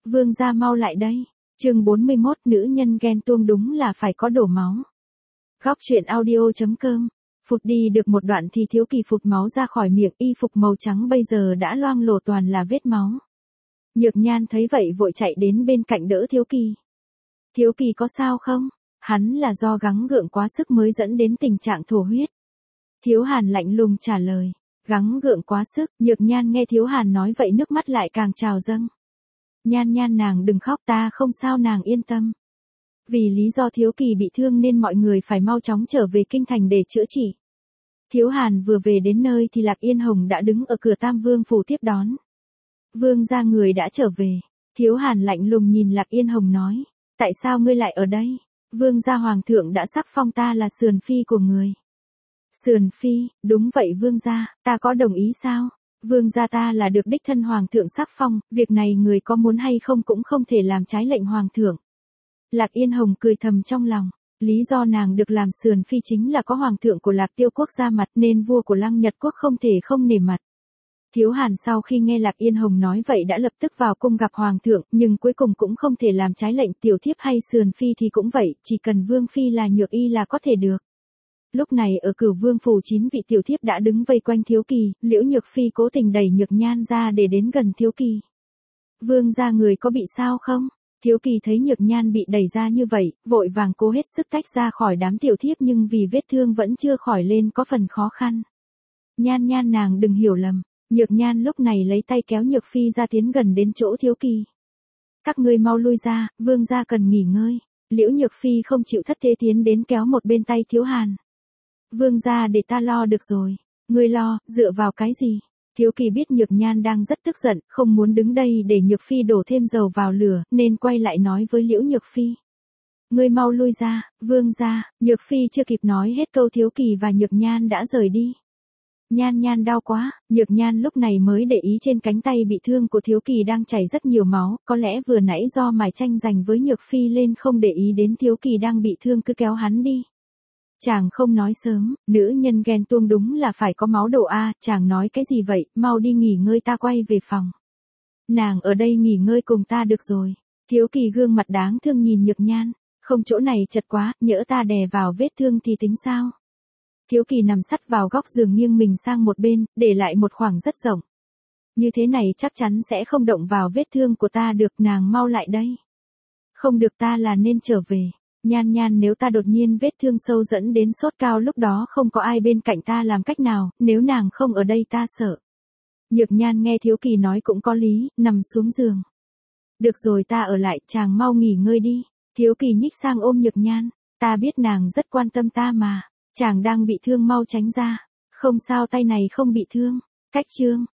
Vương gia mau lại đây. Chương 41, nữ nhân ghen tuông đúng là phải có đổ máu. Góc truyện audio.com. Phụt đi được một đoạn thì Thiếu Kỳ phụt máu ra khỏi miệng, y phục màu trắng bây giờ đã loang lổ toàn là vết máu. Nhược Nhan thấy vậy vội chạy đến bên cạnh đỡ Thiếu Kỳ. Thiếu Kỳ có sao không? Hắn là do gắng gượng quá sức mới dẫn đến tình trạng thổ huyết. Thiếu Hàn lạnh lùng trả lời. Gắng gượng quá sức, Nhược Nhan nghe Thiếu Hàn nói vậy nước mắt lại càng trào dâng. Nhan Nhan nàng đừng khóc, ta không sao, nàng yên tâm. Vì lý do Thiếu Kỳ bị thương nên mọi người phải mau chóng trở về kinh thành để chữa trị. Thiếu Hàn vừa về đến nơi thì Lạc Yên Hồng đã đứng ở cửa Tam Vương phủ tiếp đón. Vương gia người đã trở về. Thiếu Hàn lạnh lùng nhìn Lạc Yên Hồng nói. Tại sao ngươi lại ở đây? Vương gia hoàng thượng đã sắc phong ta là sườn phi của người. Sườn phi, đúng vậy vương gia, ta có đồng ý sao? Vương gia ta là được đích thân hoàng thượng sắc phong, việc này người có muốn hay không cũng không thể làm trái lệnh hoàng thượng. Lạc Yên Hồng cười thầm trong lòng, lý do nàng được làm sườn phi chính là có hoàng thượng của Lạc Tiêu quốc ra mặt nên vua của Lăng Nhật quốc không thể không nể mặt. Thiếu Hàn sau khi nghe Lạc Yên Hồng nói vậy đã lập tức vào cung gặp hoàng thượng, nhưng cuối cùng cũng không thể làm trái lệnh, tiểu thiếp hay sườn phi thì cũng vậy, chỉ cần vương phi là Nhược Y là có thể được. Lúc này ở Cửu Vương phủ 9 vị tiểu thiếp đã đứng vây quanh Thiếu Kỳ, Liễu Nhược Phi cố tình đẩy Nhược Nhan ra để đến gần Thiếu Kỳ. Vương gia người có bị sao không? Thiếu Kỳ thấy Nhược Nhan bị đẩy ra như vậy, vội vàng cố hết sức tách ra khỏi đám tiểu thiếp nhưng vì vết thương vẫn chưa khỏi lên có phần khó khăn. Nhan Nhan nàng đừng hiểu lầm. Nhược Nhan lúc này lấy tay kéo Nhược Phi ra tiến gần đến chỗ Thiếu Kỳ. Các ngươi mau lui ra, vương gia cần nghỉ ngơi. Liễu Nhược Phi không chịu thất thế tiến đến kéo một bên tay Thiếu Hàn. Vương gia để ta lo được rồi. Ngươi lo, dựa vào cái gì? Thiếu Kỳ biết Nhược Nhan đang rất tức giận, không muốn đứng đây để Nhược Phi đổ thêm dầu vào lửa, nên quay lại nói với Liễu Nhược Phi. Ngươi mau lui ra, vương gia. Nhược Phi chưa kịp nói hết câu Thiếu Kỳ và Nhược Nhan đã rời đi. Nhan Nhan đau quá, Nhược Nhan lúc này mới để ý trên cánh tay bị thương của Thiếu Kỳ đang chảy rất nhiều máu, có lẽ vừa nãy do mải tranh giành với Nhược Phi lên không để ý đến Thiếu Kỳ đang bị thương cứ kéo hắn đi. Chàng không nói sớm, nữ nhân ghen tuông đúng là phải có máu đổ a, chàng nói cái gì vậy, mau đi nghỉ ngơi, ta quay về phòng. Nàng ở đây nghỉ ngơi cùng ta được rồi. Thiếu Kỳ gương mặt đáng thương nhìn Nhược Nhan, không chỗ này chật quá, nhỡ ta đè vào vết thương thì tính sao? Thiếu Kỳ nằm sắt vào góc giường nghiêng mình sang một bên, để lại một khoảng rất rộng. Như thế này chắc chắn sẽ không động vào vết thương của ta được, nàng mau lại đây. Không được, ta là nên trở về. Nhan Nhan, nếu ta đột nhiên vết thương sâu dẫn đến sốt cao lúc đó không có ai bên cạnh ta làm cách nào, nếu nàng không ở đây ta sợ. Nhược Nhan nghe Thiếu Kỳ nói cũng có lý, nằm xuống giường. Được rồi, ta ở lại, chàng mau nghỉ ngơi đi. Thiếu Kỳ nhích sang ôm Nhược Nhan, ta biết nàng rất quan tâm ta mà. Chàng đang bị thương mau tránh ra. Không sao, tay này không bị thương. Cách chương.